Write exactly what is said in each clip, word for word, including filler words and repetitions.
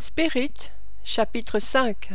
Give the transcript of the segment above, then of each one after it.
Spirit, chapitre cinq.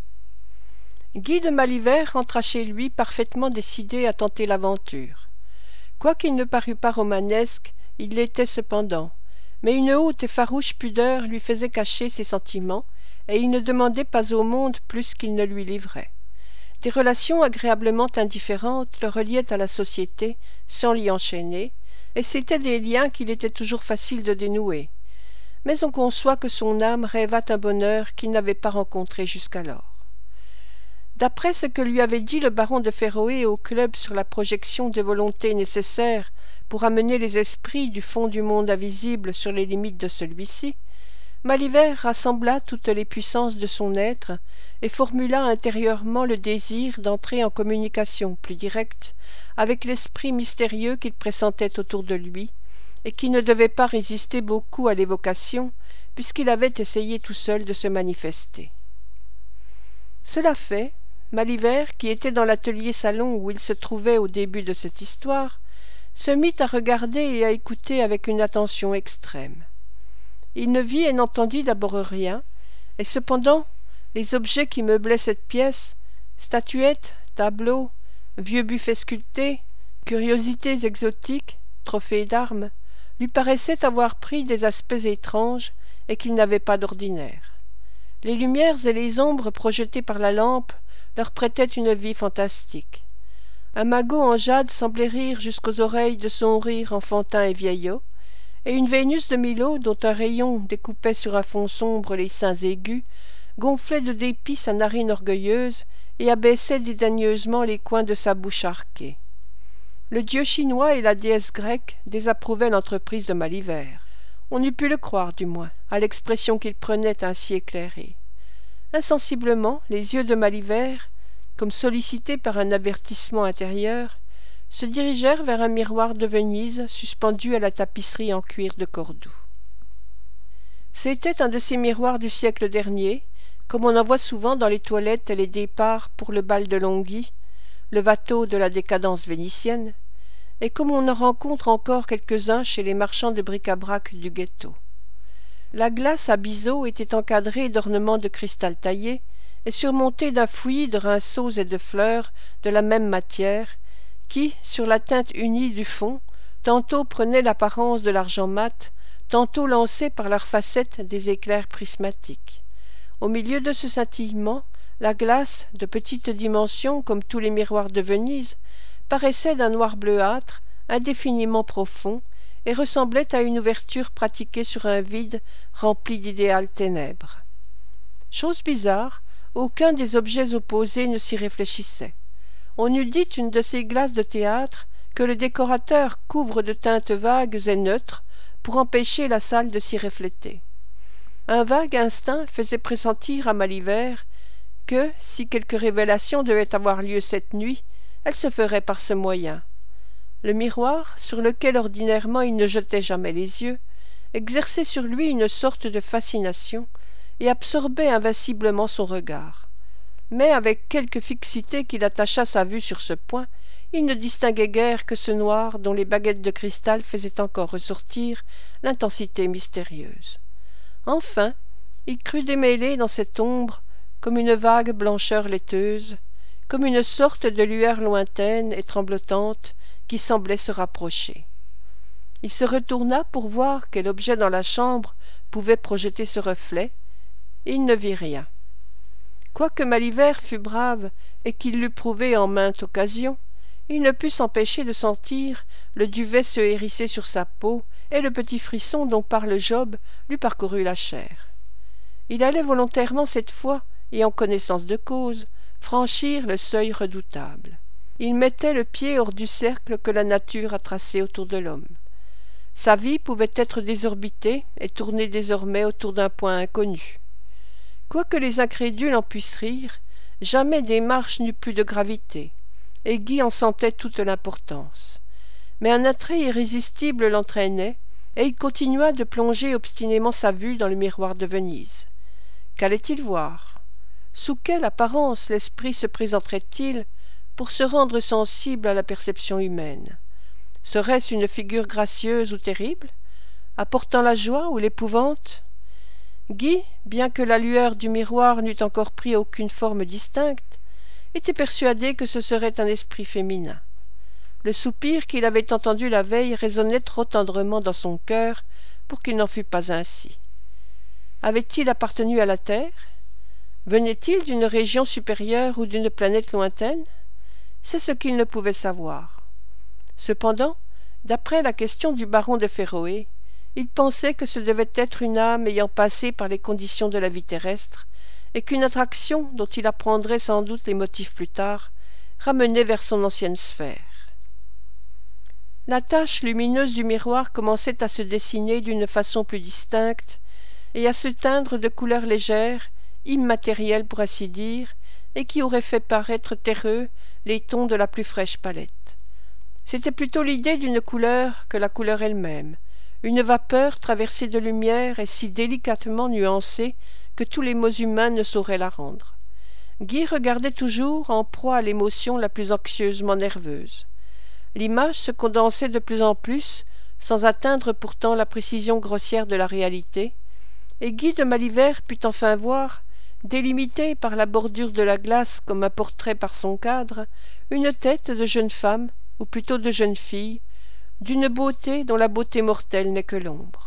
Guy de Malivert rentra chez lui parfaitement décidé à tenter l'aventure. Quoiqu'il ne parût pas romanesque, il l'était cependant, mais une haute et farouche pudeur lui faisait cacher ses sentiments, et il ne demandait pas au monde plus qu'il ne lui livrait. Des relations agréablement indifférentes le reliaient à la société, sans l'y enchaîner, et c'étaient des liens qu'il était toujours facile de dénouer. Mais on conçoit que son âme rêvât un bonheur qu'il n'avait pas rencontré jusqu'alors. D'après ce que lui avait dit le baron de Féroé au club sur la projection des volontés nécessaires pour amener les esprits du fond du monde invisible sur les limites de celui-ci, Malivert rassembla toutes les puissances de son être et formula intérieurement le désir d'entrer en communication plus directe avec l'esprit mystérieux qu'il pressentait autour de lui, et qui ne devait pas résister beaucoup à l'évocation, puisqu'il avait essayé tout seul de se manifester. Cela fait, Malivert, qui était dans l'atelier-salon où il se trouvait au début de cette histoire, se mit à regarder et à écouter avec une attention extrême. Il ne vit et n'entendit d'abord rien, et cependant les objets qui meublaient cette pièce, statuettes, tableaux, vieux buffets sculptés, curiosités exotiques, trophées d'armes, lui paraissaient avoir pris des aspects étranges et qu'il n'avait pas d'ordinaire. Les lumières et les ombres projetées par la lampe leur prêtaient une vie fantastique. Un magot en jade semblait rire jusqu'aux oreilles de son rire enfantin et vieillot, et une Vénus de Milo, dont un rayon découpait sur un fond sombre les seins aigus, gonflait de dépit sa narine orgueilleuse et abaissait dédaigneusement les coins de sa bouche arquée. Le dieu chinois et la déesse grecque désapprouvaient l'entreprise de Malivert. On eût pu le croire, du moins, à l'expression qu'il prenait ainsi éclairée. Insensiblement, les yeux de Malivert, comme sollicités par un avertissement intérieur, se dirigèrent vers un miroir de Venise suspendu à la tapisserie en cuir de Cordoue. C'était un de ces miroirs du siècle dernier, comme on en voit souvent dans les toilettes et les départs pour le bal de Longhi, le Watteau de la décadence vénitienne, et comme on en rencontre encore quelques-uns chez les marchands de bric-à-brac du ghetto. La glace à biseau était encadrée d'ornements de cristal taillé et surmontée d'un fouillis de rinceaux et de fleurs de la même matière qui, sur la teinte unie du fond, tantôt prenaient l'apparence de l'argent mat, tantôt lançaient par leurs facettes des éclairs prismatiques. Au milieu de ce scintillement, la glace, de petite dimension comme tous les miroirs de Venise, paraissait d'un noir bleuâtre, indéfiniment profond, et ressemblait à une ouverture pratiquée sur un vide rempli d'idéales ténèbres. Chose bizarre, aucun des objets opposés ne s'y réfléchissait. On eût dit une de ces glaces de théâtre que le décorateur couvre de teintes vagues et neutres pour empêcher la salle de s'y refléter. Un vague instinct faisait pressentir à Malivert que, si quelque révélation devait avoir lieu cette nuit, elle se ferait par ce moyen. Le miroir, sur lequel ordinairement il ne jetait jamais les yeux, exerçait sur lui une sorte de fascination et absorbait invinciblement son regard. Mais avec quelque fixité qu'il attachât sa vue sur ce point, il ne distinguait guère que ce noir dont les baguettes de cristal faisaient encore ressortir l'intensité mystérieuse. Enfin, il crut démêler dans cette ombre, comme une vague blancheur laiteuse, comme une sorte de lueur lointaine et tremblotante qui semblait se rapprocher. Il se retourna pour voir quel objet dans la chambre pouvait projeter ce reflet, et il ne vit rien. Quoique Malivert fût brave et qu'il l'eût prouvé en mainte occasion, il ne put s'empêcher de sentir le duvet se hérisser sur sa peau et le petit frisson dont parle Job lui parcourut la chair. Il allait volontairement cette fois, et en connaissance de cause, franchir le seuil redoutable. Il mettait le pied hors du cercle que la nature a tracé autour de l'homme. Sa vie pouvait être désorbitée et tourner désormais autour d'un point inconnu. Quoique les incrédules en puissent rire, jamais démarche n'eut plus de gravité, et Guy en sentait toute l'importance. Mais un attrait irrésistible l'entraînait, et il continua de plonger obstinément sa vue dans le miroir de Venise. Qu'allait-il voir ? Sous quelle apparence l'esprit se présenterait-il pour se rendre sensible à la perception humaine? Serait-ce une figure gracieuse ou terrible, apportant la joie ou l'épouvante? Guy, bien que la lueur du miroir n'eût encore pris aucune forme distincte, était persuadé que ce serait un esprit féminin. Le soupir qu'il avait entendu la veille résonnait trop tendrement dans son cœur pour qu'il n'en fût pas ainsi. Avait-il appartenu à la Terre? Venait-il d'une région supérieure ou d'une planète lointaine? C'est ce qu'il ne pouvait savoir. Cependant, d'après la question du baron de Féroé, il pensait que ce devait être une âme ayant passé par les conditions de la vie terrestre, et qu'une attraction, dont il apprendrait sans doute les motifs plus tard, ramenait vers son ancienne sphère. La tache lumineuse du miroir commençait à se dessiner d'une façon plus distincte, et à se teindre de couleurs légères, immatérielles pour ainsi dire, et qui auraient fait paraître terreux les tons de la plus fraîche palette. C'était plutôt l'idée d'une couleur que la couleur elle-même, une vapeur traversée de lumière et si délicatement nuancée que tous les mots humains ne sauraient la rendre. Guy regardait toujours en proie à l'émotion la plus anxieusement nerveuse. L'image se condensait de plus en plus, sans atteindre pourtant la précision grossière de la réalité, et Guy de Maliver put enfin voir, délimitée par la bordure de la glace comme un portrait par son cadre, une tête de jeune femme, ou plutôt de jeune fille, d'une beauté dont la beauté mortelle n'est que l'ombre.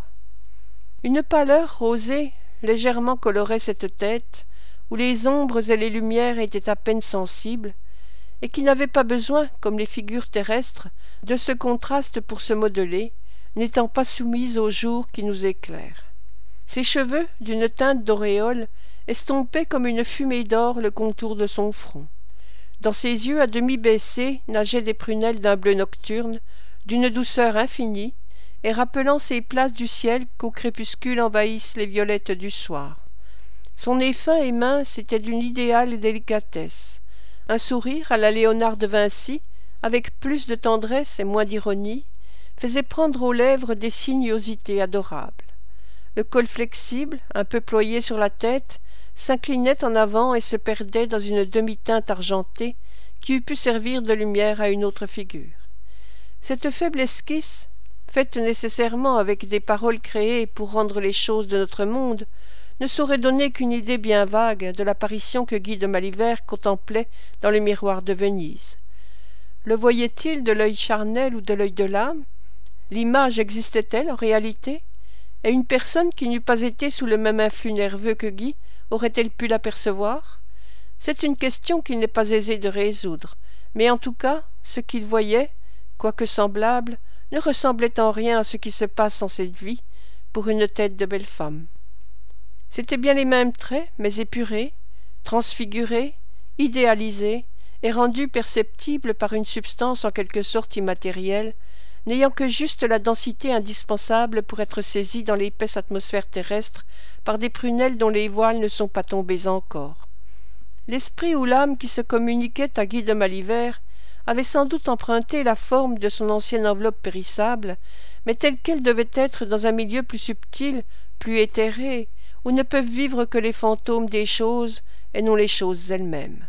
Une pâleur rosée légèrement colorait cette tête, où les ombres et les lumières étaient à peine sensibles, et qui n'avait pas besoin, comme les figures terrestres, de ce contraste pour se modeler, n'étant pas soumise au jour qui nous éclaire. Ses cheveux, d'une teinte d'auréole, estompaient comme une fumée d'or le contour de son front. Dans ses yeux à demi baissés nageaient des prunelles d'un bleu nocturne, d'une douceur infinie, et rappelant ces places du ciel qu'au crépuscule envahissent les violettes du soir. Son nez fin et mince était d'une idéale délicatesse. Un sourire à la Léonard de Vinci, avec plus de tendresse et moins d'ironie, faisait prendre aux lèvres des sinuosités adorables. Le col flexible, un peu ployé sur la tête, s'inclinait en avant et se perdait dans une demi-teinte argentée qui eût pu servir de lumière à une autre figure. Cette faible esquisse, faite nécessairement avec des paroles créées pour rendre les choses de notre monde, ne saurait donner qu'une idée bien vague de l'apparition que Guy de Maliver contemplait dans le miroir de Venise. Le voyait-il de l'œil charnel ou de l'œil de l'âme? L'image existait-elle en réalité? Et une personne qui n'eût pas été sous le même influx nerveux que Guy aurait-elle pu l'apercevoir? C'est une question qu'il n'est pas aisé de résoudre, mais en tout cas, ce qu'il voyait, quoique semblable, ne ressemblait en rien à ce qui se passe en cette vie pour une tête de belle femme. C'étaient bien les mêmes traits, mais épurés, transfigurés, idéalisés et rendus perceptibles par une substance en quelque sorte immatérielle, n'ayant que juste la densité indispensable pour être saisie dans l'épaisse atmosphère terrestre par des prunelles dont les voiles ne sont pas tombés encore. L'esprit ou l'âme qui se communiquait à Guy de Maliver avait sans doute emprunté la forme de son ancienne enveloppe périssable, mais telle qu'elle devait être dans un milieu plus subtil, plus éthéré, où ne peuvent vivre que les fantômes des choses et non les choses elles-mêmes.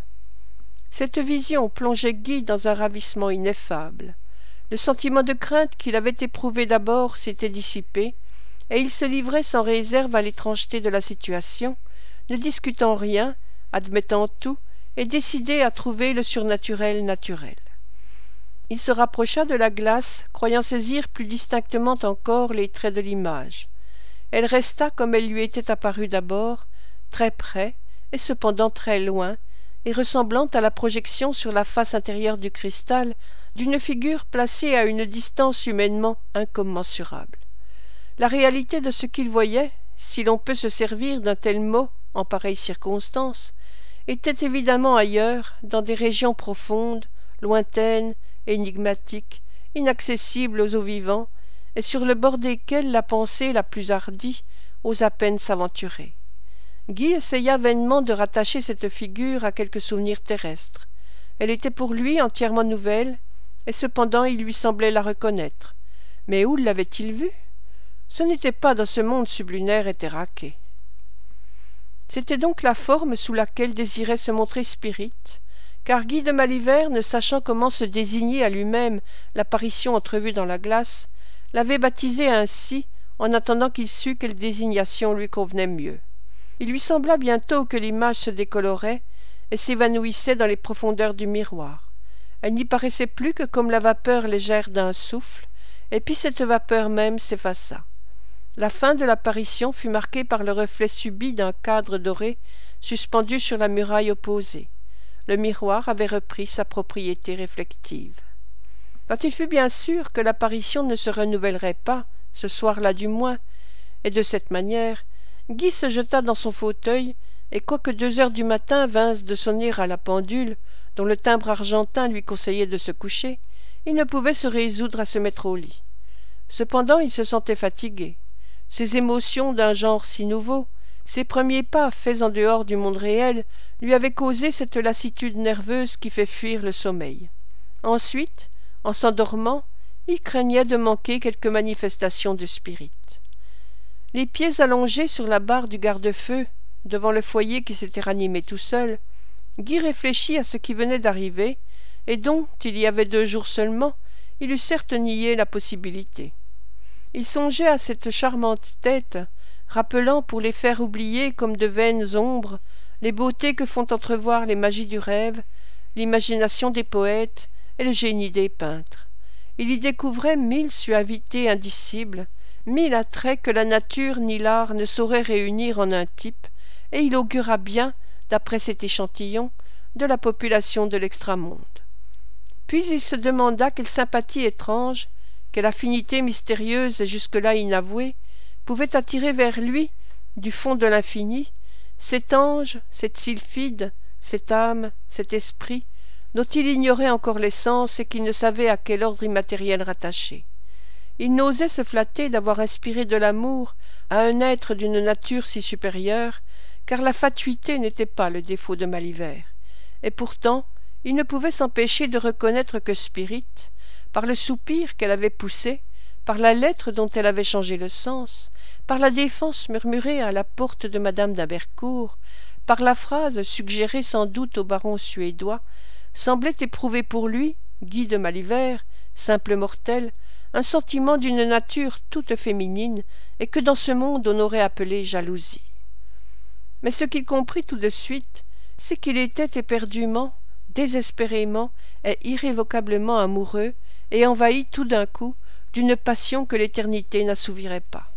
Cette vision plongeait Guy dans un ravissement ineffable. Le sentiment de crainte qu'il avait éprouvé d'abord s'était dissipé, et il se livrait sans réserve à l'étrangeté de la situation, ne discutant rien, admettant tout, et décidé à trouver le surnaturel naturel. Il se rapprocha de la glace, croyant saisir plus distinctement encore les traits de l'image. Elle resta comme elle lui était apparue d'abord, très près, et cependant très loin, et ressemblant à la projection sur la face intérieure du cristal d'une figure placée à une distance humainement incommensurable. La réalité de ce qu'il voyait, si l'on peut se servir d'un tel mot en pareille circonstance, était évidemment ailleurs, dans des régions profondes, lointaines, énigmatiques, inaccessibles aux vivants, et sur le bord desquelles la pensée la plus hardie ose à peine s'aventurer. Guy essaya vainement de rattacher cette figure à quelque souvenir terrestre. Elle était pour lui entièrement nouvelle, et cependant il lui semblait la reconnaître. Mais où l'avait-il vue? Ce n'était pas dans ce monde sublunaire et terraqué. C'était donc la forme sous laquelle désirait se montrer Spirit, car Guy de Maliver, ne sachant comment se désigner à lui-même l'apparition entrevue dans la glace, l'avait baptisée ainsi en attendant qu'il sût quelle désignation lui convenait mieux. Il lui sembla bientôt que l'image se décolorait et s'évanouissait dans les profondeurs du miroir. Elle n'y paraissait plus que comme la vapeur légère d'un souffle, et puis cette vapeur même s'effaça. La fin de l'apparition fut marquée par le reflet subit d'un cadre doré suspendu sur la muraille opposée. Le miroir avait repris sa propriété réflective. Quand il fut bien sûr que l'apparition ne se renouvellerait pas, ce soir-là du moins, et de cette manière, Guy se jeta dans son fauteuil, et quoique deux heures du matin vinssent de sonner à la pendule, dont le timbre argentin lui conseillait de se coucher, il ne pouvait se résoudre à se mettre au lit. Cependant il se sentait fatigué. Ses émotions d'un genre si nouveau, ses premiers pas faits en dehors du monde réel, lui avaient causé cette lassitude nerveuse qui fait fuir le sommeil. Ensuite, en s'endormant, il craignait de manquer quelque manifestation de spirit. Les pieds allongés sur la barre du garde-feu, devant le foyer qui s'était ranimé tout seul, Guy réfléchit à ce qui venait d'arriver, et dont, il y avait deux jours seulement, il eût certes nié la possibilité. Il songeait à cette charmante tête, rappelant pour les faire oublier comme de vaines ombres les beautés que font entrevoir les magies du rêve, l'imagination des poètes et le génie des peintres. Il y découvrait mille suavités indicibles, mille attraits que la nature ni l'art ne sauraient réunir en un type, et il augura bien, d'après cet échantillon, de la population de l'extramonde. Puis il se demanda quelle sympathie étrange, quelle affinité mystérieuse et jusque-là inavouée, pouvait attirer vers lui, du fond de l'infini, cet ange, cette sylphide, cette âme, cet esprit, dont il ignorait encore l'essence et qu'il ne savait à quel ordre immatériel rattacher. Il n'osait se flatter d'avoir inspiré de l'amour à un être d'une nature si supérieure, car la fatuité n'était pas le défaut de Malivert. Et pourtant, il ne pouvait s'empêcher de reconnaître que Spirit, par le soupir qu'elle avait poussé, par la lettre dont elle avait changé le sens, par la défense murmurée à la porte de madame d'Abercourt, par la phrase suggérée sans doute au baron suédois, semblait éprouver pour lui, Guy de Malivert, simple mortel, un sentiment d'une nature toute féminine et que dans ce monde on aurait appelé jalousie. Mais ce qu'il comprit tout de suite, c'est qu'il était éperdument, désespérément et irrévocablement amoureux et envahi tout d'un coup d'une passion que l'éternité n'assouvirait pas.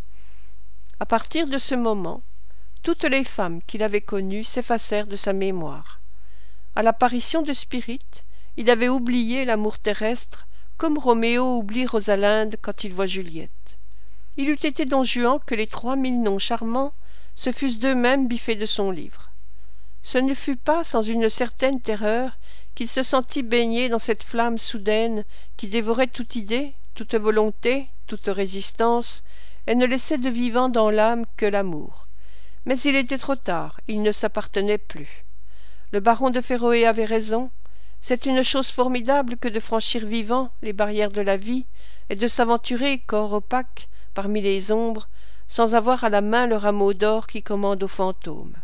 À partir de ce moment, toutes les femmes qu'il avait connues s'effacèrent de sa mémoire. À l'apparition de Spirit, il avait oublié l'amour terrestre, comme Roméo oublie Rosalinde quand il voit Juliette. Il eût été Don Juan que les trois mille noms charmants se fussent d'eux-mêmes biffés de son livre. Ce ne fut pas sans une certaine terreur qu'il se sentit baigné dans cette flamme soudaine qui dévorait toute idée, toute volonté, toute résistance, et ne laissait de vivant dans l'âme que l'amour. Mais il était trop tard, il ne s'appartenait plus. Le baron de Féroé avait raison, c'est une chose formidable que de franchir vivant les barrières de la vie et de s'aventurer, corps opaque, parmi les ombres, sans avoir à la main le rameau d'or qui commande aux fantômes.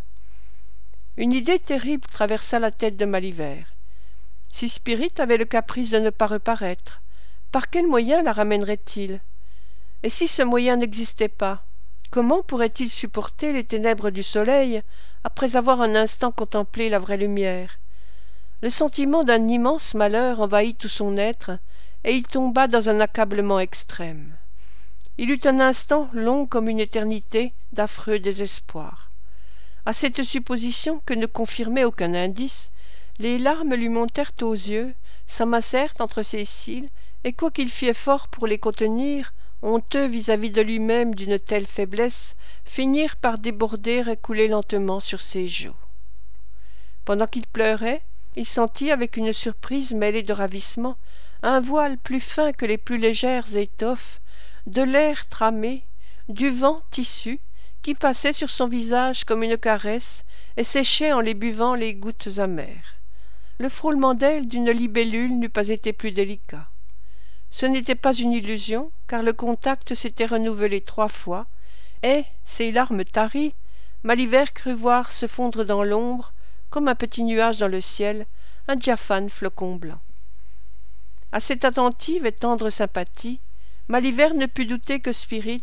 Une idée terrible traversa la tête de Malivert. Si Spirit avait le caprice de ne pas reparaître, par quel moyen la ramènerait-il? Et si ce moyen n'existait pas, comment pourrait-il supporter les ténèbres du soleil après avoir un instant contemplé la vraie lumière? Le sentiment d'un immense malheur envahit tout son être, et il tomba dans un accablement extrême. Il eut un instant long comme une éternité d'affreux désespoir. À cette supposition que ne confirmait aucun indice, les larmes lui montèrent aux yeux, s'amassèrent entre ses cils, et quoiqu'il fît effort pour les contenir, honteux vis-à-vis de lui-même d'une telle faiblesse, finirent par déborder et couler lentement sur ses joues. Pendant qu'il pleurait, il sentit avec une surprise mêlée de ravissement un voile plus fin que les plus légères étoffes, de l'air tramé, du vent tissu, qui passait sur son visage comme une caresse et séchait en les buvant les gouttes amères. Le frôlement d'ailes d'une libellule n'eût pas été plus délicat. Ce n'était pas une illusion, car le contact s'était renouvelé trois fois, et, ses larmes taries, Malivert crut voir se fondre dans l'ombre, comme un petit nuage dans le ciel, un diaphane flocon blanc. À cette attentive et tendre sympathie, Malivert ne put douter que Spirit,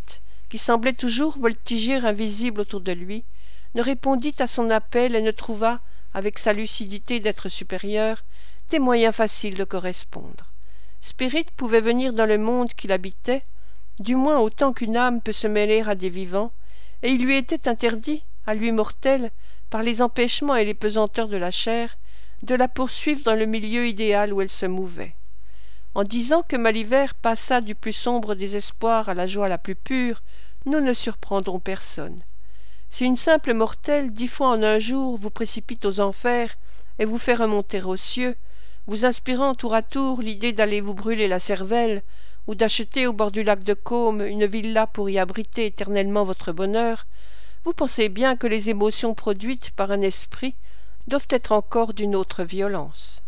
qui semblait toujours voltiger invisible autour de lui, ne répondit à son appel et ne trouva, avec sa lucidité d'être supérieur, des moyens faciles de correspondre. Spirit pouvait venir dans le monde qu'il habitait, du moins autant qu'une âme peut se mêler à des vivants, et il lui était interdit, à lui mortel, par les empêchements et les pesanteurs de la chair, de la poursuivre dans le milieu idéal où elle se mouvait. En disant que Malivert passa du plus sombre désespoir à la joie la plus pure, nous ne surprendrons personne. Si une simple mortelle dix fois en un jour vous précipite aux enfers et vous fait remonter aux cieux, vous inspirant tour à tour l'idée d'aller vous brûler la cervelle ou d'acheter au bord du lac de Caume une villa pour y abriter éternellement votre bonheur, vous pensez bien que les émotions produites par un esprit doivent être encore d'une autre violence.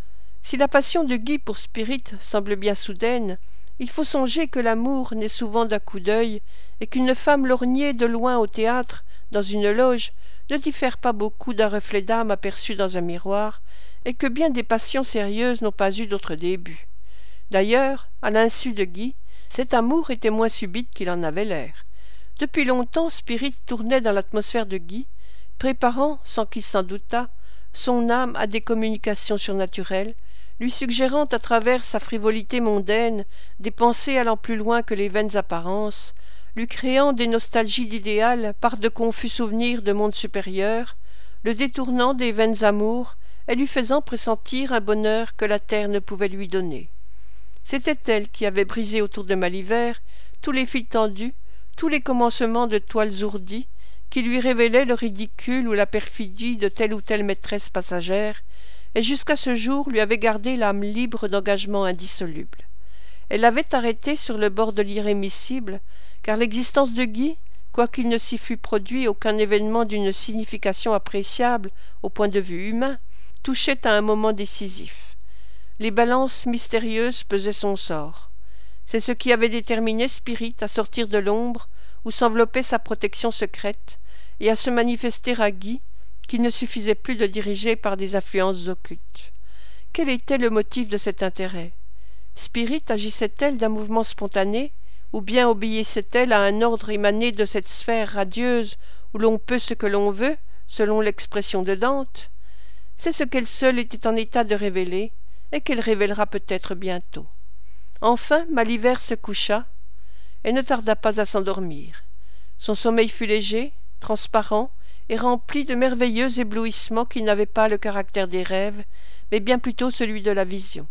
Si la passion de Guy pour Spirit semble bien soudaine, il faut songer que l'amour naît souvent d'un coup d'œil et qu'une femme lorgnée de loin au théâtre, dans une loge, ne diffère pas beaucoup d'un reflet d'âme aperçu dans un miroir, et que bien des passions sérieuses n'ont pas eu d'autre début. D'ailleurs, à l'insu de Guy, cet amour était moins subite qu'il en avait l'air. Depuis longtemps, Spirit tournait dans l'atmosphère de Guy, préparant, sans qu'il s'en doutât, son âme à des communications surnaturelles, lui suggérant à travers sa frivolité mondaine des pensées allant plus loin que les vaines apparences, lui créant des nostalgies d'idéal par de confus souvenirs de mondes supérieurs, le détournant des vaines amours et lui faisant pressentir un bonheur que la terre ne pouvait lui donner. C'était elle qui avait brisé autour de Malivert tous les fils tendus, tous les commencements de toiles ourdies, qui lui révélaient le ridicule ou la perfidie de telle ou telle maîtresse passagère, et jusqu'à ce jour lui avait gardé l'âme libre d'engagements indissolubles. Elle l'avait arrêté sur le bord de l'irrémissible, car l'existence de Guy, quoiqu'il ne s'y fût produit aucun événement d'une signification appréciable au point de vue humain, touchait à un moment décisif. Les balances mystérieuses pesaient son sort. C'est ce qui avait déterminé Spirit à sortir de l'ombre où s'enveloppait sa protection secrète et à se manifester à Guy, qu'il ne suffisait plus de diriger par des influences occultes. Quel était le motif de cet intérêt? Spirit agissait-elle d'un mouvement spontané, ou bien obéissait-elle à un ordre émané de cette sphère radieuse où l'on peut ce que l'on veut, selon l'expression de Dante? C'est ce qu'elle seule était en état de révéler, et qu'elle révélera peut-être bientôt. Enfin, Malivert se coucha, et ne tarda pas à s'endormir. Son sommeil fut léger, transparent, et rempli de merveilleux éblouissements qui n'avaient pas le caractère des rêves, mais bien plutôt celui de la vision.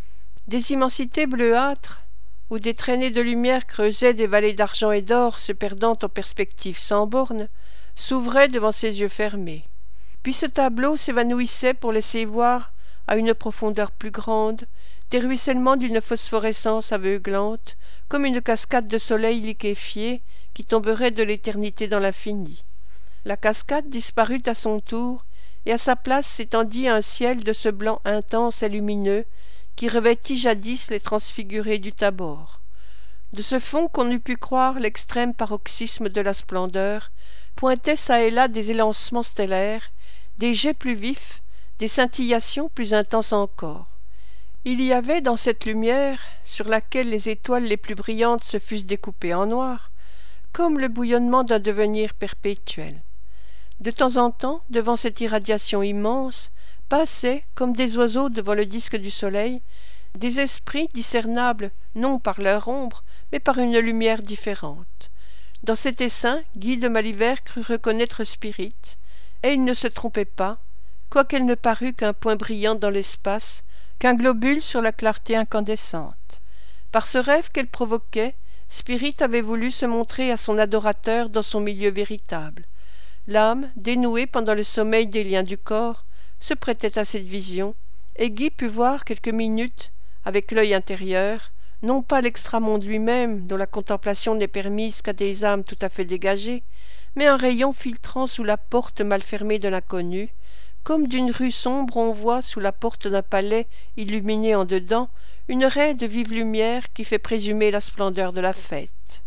Des immensités bleuâtres, où des traînées de lumière creusaient des vallées d'argent et d'or se perdant en perspectives sans bornes, s'ouvraient devant ses yeux fermés. Puis ce tableau s'évanouissait pour laisser voir, à une profondeur plus grande, des ruissellements d'une phosphorescence aveuglante, comme une cascade de soleil liquéfié qui tomberait de l'éternité dans l'infini. La cascade disparut à son tour, et à sa place s'étendit un ciel de ce blanc intense et lumineux qui revêtit jadis les transfigurés du Tabor. De ce fond qu'on eût pu croire l'extrême paroxysme de la splendeur, pointaient çà et là des élancements stellaires, des jets plus vifs, des scintillations plus intenses encore. Il y avait dans cette lumière, sur laquelle les étoiles les plus brillantes se fussent découpées en noir, comme le bouillonnement d'un devenir perpétuel. De temps en temps, devant cette irradiation immense, passaient, comme des oiseaux devant le disque du soleil, des esprits discernables non par leur ombre, mais par une lumière différente. Dans cet essaim, Guy de Malivert crut reconnaître Spirit, et il ne se trompait pas, quoiqu'elle ne parût qu'un point brillant dans l'espace, qu'un globule sur la clarté incandescente. Par ce rêve qu'elle provoquait, Spirit avait voulu se montrer à son adorateur dans son milieu véritable. L'âme, dénouée pendant le sommeil des liens du corps, se prêtait à cette vision, et Guy put voir quelques minutes, avec l'œil intérieur, non pas l'extramonde lui-même, dont la contemplation n'est permise qu'à des âmes tout à fait dégagées, mais un rayon filtrant sous la porte mal fermée de l'inconnu, comme d'une rue sombre on voit, sous la porte d'un palais illuminé en dedans, une raie de vive lumière qui fait présumer la splendeur de la fête.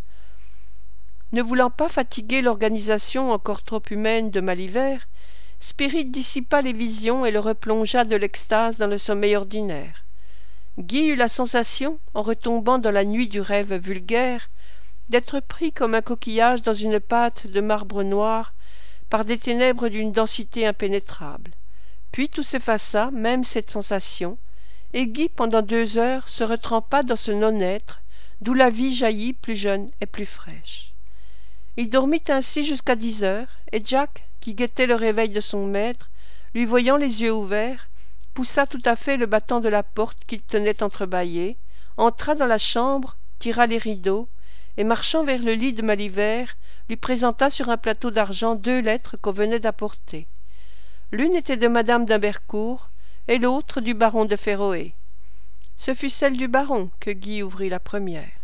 Ne voulant pas fatiguer l'organisation encore trop humaine de Malivert, Spirit dissipa les visions et le replongea de l'extase dans le sommeil ordinaire. Guy eut la sensation, en retombant dans la nuit du rêve vulgaire, d'être pris comme un coquillage dans une pâte de marbre noir par des ténèbres d'une densité impénétrable. Puis tout s'effaça, même cette sensation, et Guy, pendant deux heures, se retrempa dans ce non-être d'où la vie jaillit plus jeune et plus fraîche. Il dormit ainsi jusqu'à dix heures, et Jack, qui guettait le réveil de son maître, lui voyant les yeux ouverts, poussa tout à fait le battant de la porte qu'il tenait entrebâillée, entra dans la chambre, tira les rideaux, et marchant vers le lit de Malivert, lui présenta sur un plateau d'argent deux lettres qu'on venait d'apporter. L'une était de madame d'Hymbercourt, et l'autre du baron de Féroé. Ce fut celle du baron que Guy ouvrit la première.